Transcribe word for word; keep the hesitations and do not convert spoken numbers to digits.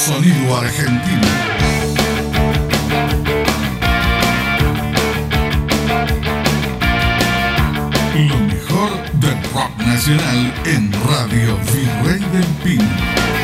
Sonido argentino. Lo mejor del rock nacional en Radio Virrey del Pino.